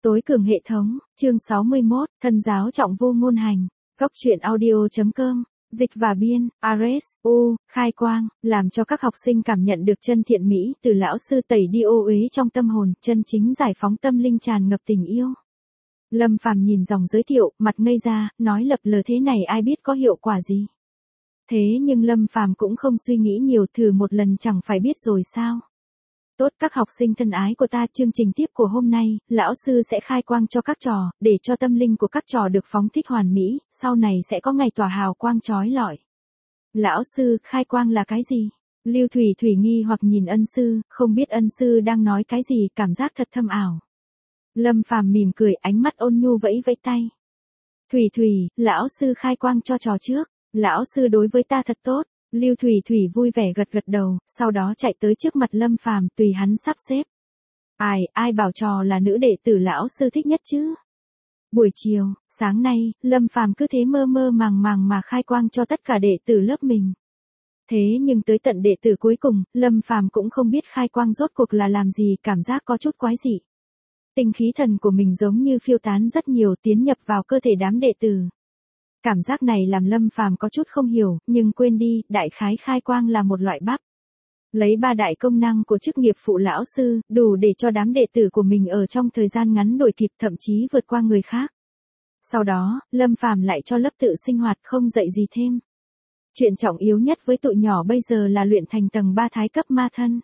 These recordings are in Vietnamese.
Tối cường hệ thống, chương 61, thân giáo trọng vô ngôn hành. Góc truyện audio.com, dịch và biên, Ares, khai quang, làm cho các học sinh cảm nhận được chân thiện mỹ từ lão sư tẩy đi ô uế trong tâm hồn, chân chính giải phóng tâm linh tràn ngập tình yêu. Lâm Phàm nhìn dòng giới thiệu, mặt ngây ra, nói lập lờ thế này ai biết có hiệu quả gì. Thế nhưng Lâm Phàm cũng không suy nghĩ nhiều, thử một lần chẳng phải biết rồi sao. Tốt các học sinh thân ái của ta, chương trình tiếp của hôm nay, lão sư sẽ khai quang cho các trò, để cho tâm linh của các trò được phóng thích hoàn mỹ, sau này sẽ có ngày tỏa hào quang chói lọi. Lão sư, khai quang là cái gì? Lưu Thủy Thủy nghi hoặc nhìn ân sư, không biết ân sư đang nói cái gì, cảm giác thật thâm ảo. Lâm Phàm mỉm cười, ánh mắt ôn nhu vẫy vẫy tay. Thủy Thủy, lão sư khai quang cho trò trước, lão sư đối với ta thật tốt. Lưu Thủy Thủy vui vẻ gật gật đầu, sau đó chạy tới trước mặt Lâm Phàm tùy hắn sắp xếp. Ai bảo trò là nữ đệ tử lão sư thích nhất chứ? Buổi chiều, sáng nay, Lâm Phàm cứ thế mơ mơ màng màng mà khai quang cho tất cả đệ tử lớp mình. Thế nhưng tới tận đệ tử cuối cùng, Lâm Phàm cũng không biết khai quang rốt cuộc là làm gì, cảm giác có chút quái dị. Tinh khí thần của mình giống như phiêu tán rất nhiều, tiến nhập vào cơ thể đám đệ tử. Cảm giác này làm Lâm Phàm có chút không hiểu, nhưng quên đi, đại khái khai quang là một loại bắp. Lấy 3 đại công năng của chức nghiệp phụ lão sư, đủ để cho đám đệ tử của mình ở trong thời gian ngắn đuổi kịp, thậm chí vượt qua người khác. Sau đó, Lâm Phàm lại cho lớp tự sinh hoạt, không dạy gì thêm. Chuyện trọng yếu nhất với tụi nhỏ bây giờ là luyện thành tầng 3 thái cấp ma thân.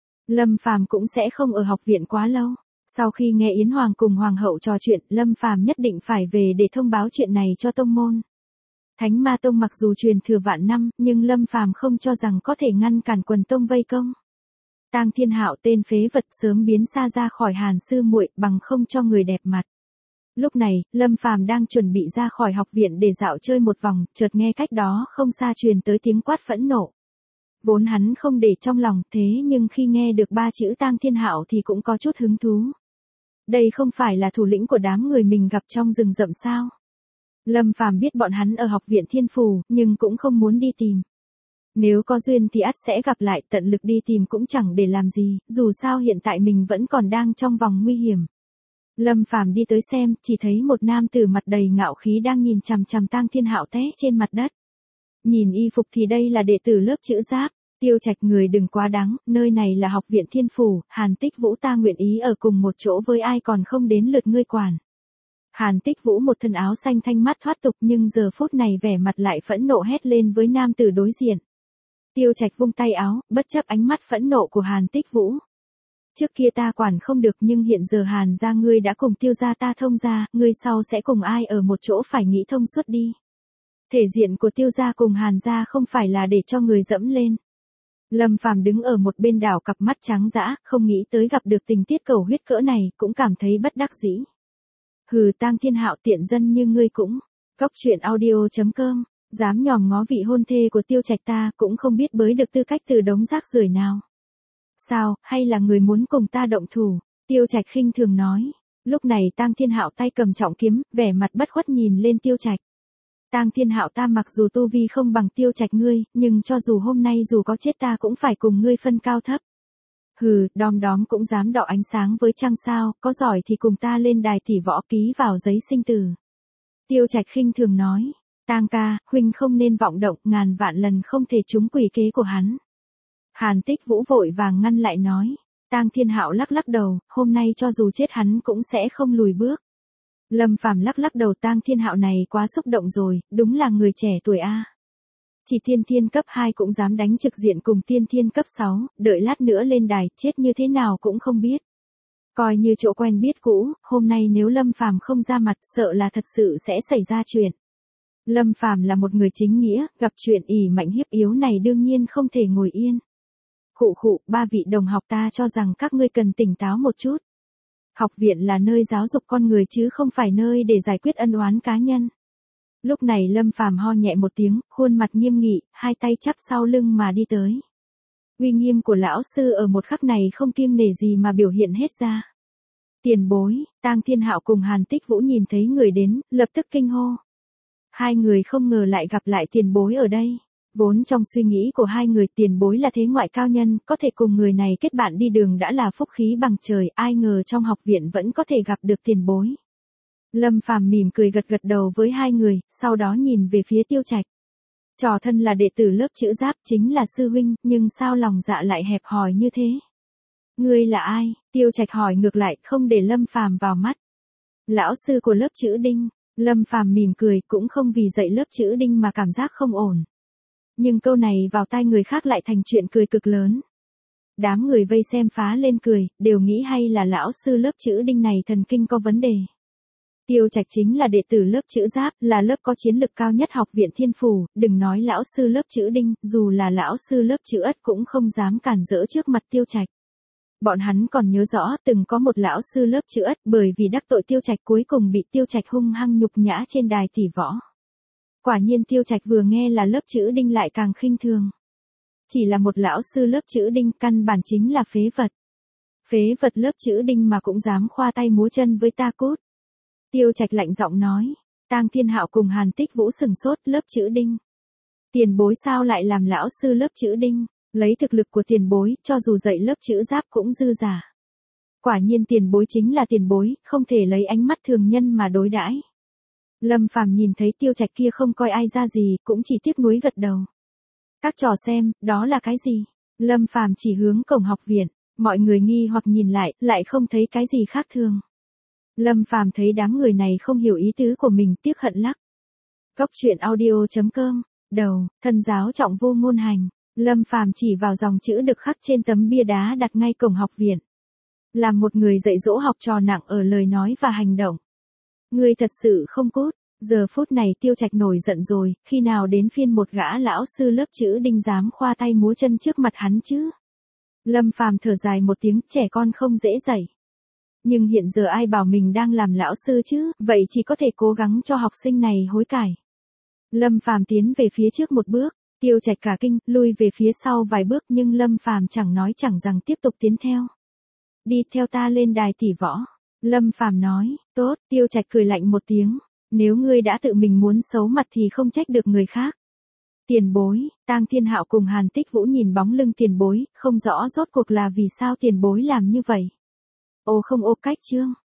Lâm Phàm cũng sẽ không ở học viện quá lâu. Sau khi nghe Yến Hoàng cùng Hoàng hậu trò chuyện, Lâm Phàm nhất định phải về để thông báo chuyện này cho tông môn. Thánh Ma Tông mặc dù truyền thừa vạn năm, nhưng Lâm Phàm không cho rằng có thể ngăn cản quần tông vây công. Tang Thiên Hạo tên phế vật sớm biến xa ra khỏi Hàn sư muội, bằng không cho người đẹp mặt. Lúc này, Lâm Phàm đang chuẩn bị ra khỏi học viện để dạo chơi một vòng, chợt nghe cách đó không xa truyền tới tiếng quát phẫn nộ. Vốn hắn không để trong lòng, thế nhưng khi nghe được 3 chữ Tang Thiên Hạo thì cũng có chút hứng thú. Đây không phải là thủ lĩnh của đám người mình gặp trong rừng rậm sao? Lâm Phàm biết bọn hắn ở học viện Thiên Phù, nhưng cũng không muốn đi tìm. Nếu có duyên thì ắt sẽ gặp lại, tận lực đi tìm cũng chẳng để làm gì, dù sao hiện tại mình vẫn còn đang trong vòng nguy hiểm. Lâm Phàm đi tới xem, chỉ thấy một nam tử mặt đầy ngạo khí đang nhìn chằm chằm Tang Thiên Hạo té trên mặt đất. Nhìn y phục thì đây là đệ tử lớp chữ giáp. Tiêu Trạch người đừng quá đáng, nơi này là học viện Thiên Phủ, Hàn Tích Vũ ta nguyện ý ở cùng một chỗ với ai còn không đến lượt ngươi quản. Hàn Tích Vũ một thân áo xanh thanh mắt thoát tục nhưng giờ phút này vẻ mặt lại phẫn nộ hét lên với nam tử đối diện. Tiêu Trạch vung tay áo, bất chấp ánh mắt phẫn nộ của Hàn Tích Vũ. Trước kia ta quản không được nhưng hiện giờ Hàn gia ngươi đã cùng Tiêu gia ta thông gia, ngươi sau sẽ cùng ai ở một chỗ phải nghĩ thông suốt đi. Thể diện của Tiêu gia cùng Hàn gia không phải là để cho người dẫm lên. Lâm Phàm đứng ở một bên đảo cặp mắt trắng dã, không nghĩ tới gặp được tình tiết cầu huyết cỡ này, cũng cảm thấy bất đắc dĩ. Hừ, Tang Thiên Hạo tiện dân như ngươi cũng. Góc truyện audio.com, dám nhòm ngó vị hôn thê của Tiêu Trạch ta, cũng không biết bới được tư cách từ đống rác rưởi nào. Sao, hay là người muốn cùng ta động thủ? Tiêu Trạch khinh thường nói. Lúc này Tang Thiên Hạo tay cầm trọng kiếm, vẻ mặt bất khuất nhìn lên Tiêu Trạch. Tang Thiên Hạo ta mặc dù tu vi không bằng Tiêu Trạch ngươi, nhưng cho dù hôm nay dù có chết ta cũng phải cùng ngươi phân cao thấp. Hừ, đom đóm cũng dám đọ ánh sáng với trăng sao, có giỏi thì cùng ta lên đài tỷ võ ký vào giấy sinh tử. Tiêu Trạch khinh thường nói, Tang ca, huynh không nên vọng động, ngàn vạn lần không thể trúng quỷ kế của hắn. Hàn Tích Vũ vội vàng ngăn lại nói, Tang Thiên Hạo lắc lắc đầu, hôm nay cho dù chết hắn cũng sẽ không lùi bước. Lâm Phàm lắc lắc đầu, Tang Thiên Hạo này quá xúc động rồi, đúng là người trẻ tuổi a. Chỉ tiên thiên cấp 2 cũng dám đánh trực diện cùng tiên thiên cấp 6, đợi lát nữa lên đài, chết như thế nào cũng không biết. Coi như chỗ quen biết cũ, hôm nay nếu Lâm Phàm không ra mặt, sợ là thật sự sẽ xảy ra chuyện. Lâm Phàm là một người chính nghĩa, gặp chuyện ỷ mạnh hiếp yếu này đương nhiên không thể ngồi yên. Khụ, 3 vị đồng học ta cho rằng các ngươi cần tỉnh táo một chút. Học viện là nơi giáo dục con người chứ không phải nơi để giải quyết ân oán cá nhân. Lúc này Lâm Phàm ho nhẹ một tiếng, khuôn mặt nghiêm nghị, hai tay chắp sau lưng mà đi tới. Uy nghiêm của lão sư ở một khắc này không kiêng nể gì mà biểu hiện hết ra. Tiền bối, Tang Thiên Hạo cùng Hàn Tích Vũ nhìn thấy người đến, lập tức kinh hô. Hai người không ngờ lại gặp lại tiền bối ở đây. Vốn trong suy nghĩ của hai người Tiền Bối là thế ngoại cao nhân, có thể cùng người này kết bạn đi đường đã là phúc khí bằng trời, ai ngờ trong học viện vẫn có thể gặp được Tiền Bối. Lâm Phàm mỉm cười gật gật đầu với hai người, sau đó nhìn về phía Tiêu Trạch. Trò thân là đệ tử lớp chữ giáp chính là sư huynh, nhưng sao lòng dạ lại hẹp hòi như thế? Ngươi là ai? Tiêu Trạch hỏi ngược lại, không để Lâm Phàm vào mắt. Lão sư của lớp chữ Đinh. Lâm Phàm mỉm cười, cũng không vì dạy lớp chữ Đinh mà cảm giác không ổn. Nhưng câu này vào tai người khác lại thành chuyện cười cực lớn. Đám người vây xem phá lên cười, đều nghĩ hay là lão sư lớp chữ Đinh này thần kinh có vấn đề. Tiêu Trạch chính là đệ tử lớp chữ giáp, là lớp có chiến lực cao nhất học viện Thiên Phủ, đừng nói lão sư lớp chữ Đinh, dù là lão sư lớp chữ Ất cũng không dám cản rỡ trước mặt Tiêu Trạch. Bọn hắn còn nhớ rõ từng có một lão sư lớp chữ Ất bởi vì đắc tội Tiêu Trạch cuối cùng bị Tiêu Trạch hung hăng nhục nhã trên đài tỷ võ. Quả nhiên Tiêu Trạch vừa nghe là lớp chữ Đinh lại càng khinh thường. Chỉ là một lão sư lớp chữ Đinh căn bản chính là phế vật. Phế vật lớp chữ Đinh mà cũng dám khoa tay múa chân với ta cút. Tiêu Trạch lạnh giọng nói. Tang Thiên Hạo cùng Hàn Tích Vũ sừng sốt, lớp chữ Đinh. Tiền Bối sao lại làm lão sư lớp chữ Đinh? Lấy thực lực của Tiền Bối, cho dù dạy lớp chữ giáp cũng dư giả. Quả nhiên Tiền Bối chính là Tiền Bối, không thể lấy ánh mắt thường nhân mà đối đãi. Lâm Phàm nhìn thấy Tiêu Trạch kia không coi ai ra gì, cũng chỉ tiếc nuối gật đầu. Các trò xem, đó là cái gì? Lâm Phàm chỉ hướng cổng học viện, mọi người nghi hoặc nhìn lại không thấy cái gì khác thường. Lâm Phàm thấy đám người này không hiểu ý tứ của mình, tiếc hận lắc. Góc truyện audio.com, đầu, thân giáo trọng vô ngôn hành. Lâm Phàm chỉ vào dòng chữ được khắc trên tấm bia đá đặt ngay cổng học viện. Làm một người dạy dỗ học trò nặng ở lời nói và hành động. Ngươi thật sự không cút. Giờ phút này Tiêu Trạch nổi giận rồi, khi nào đến phiên một gã lão sư lớp chữ Đinh dám khoa tay múa chân trước mặt hắn chứ? Lâm Phàm thở dài một tiếng, trẻ con không dễ dạy. Nhưng hiện giờ ai bảo mình đang làm lão sư chứ, vậy chỉ có thể cố gắng cho học sinh này hối cải. Lâm Phàm tiến về phía trước một bước, Tiêu Trạch cả kinh, lui về phía sau vài bước nhưng Lâm Phàm chẳng nói chẳng rằng tiếp tục tiến theo. Đi theo ta lên đài tỷ võ. Lâm Phàm nói, tốt, Tiêu Trạch cười lạnh một tiếng. Nếu ngươi đã tự mình muốn xấu mặt thì không trách được người khác. Tiền Bối, Tang Thiên Hạo cùng Hàn Tích Vũ nhìn bóng lưng Tiền Bối, không rõ rốt cuộc là vì sao Tiền Bối làm như vậy. Ô không ô cách chương.